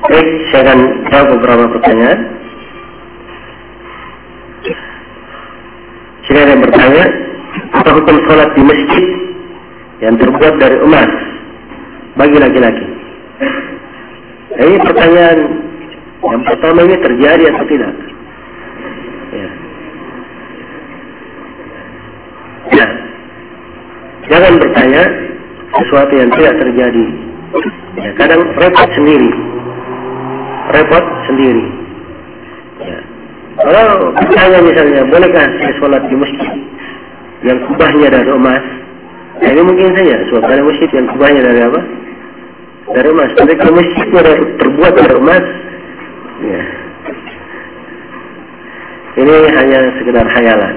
Baik, saya akan jawab beberapa pertanyaan. Jika ada yang bertanya, apa hukum sholat di masjid yang terbuat dari emas bagi laki-laki? Ini pertanyaan yang pertama, ini terjadi atau tidak? Ya. Ya. Jangan bertanya sesuatu yang tidak terjadi. Ya, kadang repot sendiri. Ya. Kalau bertanya misalnya, bolehkah saya sholat di masjid yang kubahnya dari emas? Nah, ini mungkin saja, sebab ada masjid yang kubahnya dari apa? Dari emas. Tapi kalau masjidnya terbuat dari emas, ya, ini hanya sekedar khayalan.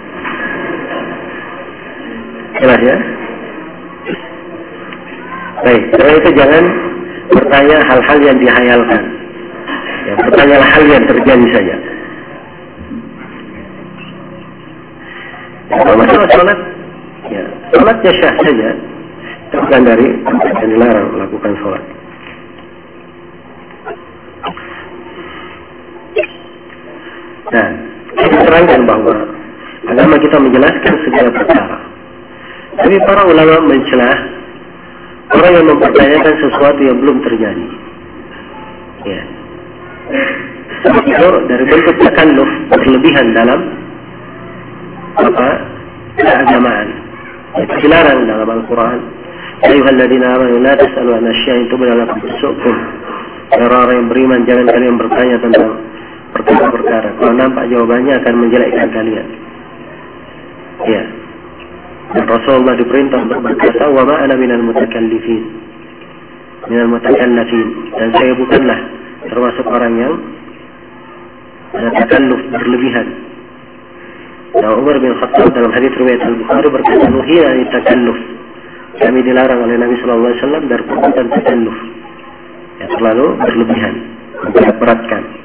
Jelas ya? Baik, karena itu jangan bertanya hal-hal yang dihayalkan. Ya, bertanyalah hal yang terjadi saja. Ya, kalau masalah sholat, ya, sholatnya syah saja, bukan dari yang dilarang melakukan sholat. Nah, kita terangkan bahwa agama kita menjelaskan segala perkara. Tapi para ulama mencelah orang yang mempertanyakan sesuatu yang belum terjadi. Ya. Itu dari bentuk takalluf, berlebihan dalam keagamaan. Itu dilarang dalam Al-Quran. Ya ayyuhalladzina amanu la tas'alu an asyaa'in tubda lakum tasu'kum. Orang yang beriman, jangan kalian bertanya tentang perkara-perkara. Kalau nampak jawabannya akan menjelekkan kalian. Ya. Dan Rasulullah diperintah untuk berkata, wa ma ana minal mutakallifin, minal mutakallifin, dan saya bukanlah termasuk orang yang takalluf, berlebihan. Nah, Umar bin Khattab dalam hadits riwayat Al-Bukhari berkata, nuhina ani takalluf, kami dilarang oleh Nabi SAW dari perbuatan takalluf, ya, terlalu berlebihan, memberat-beratkan.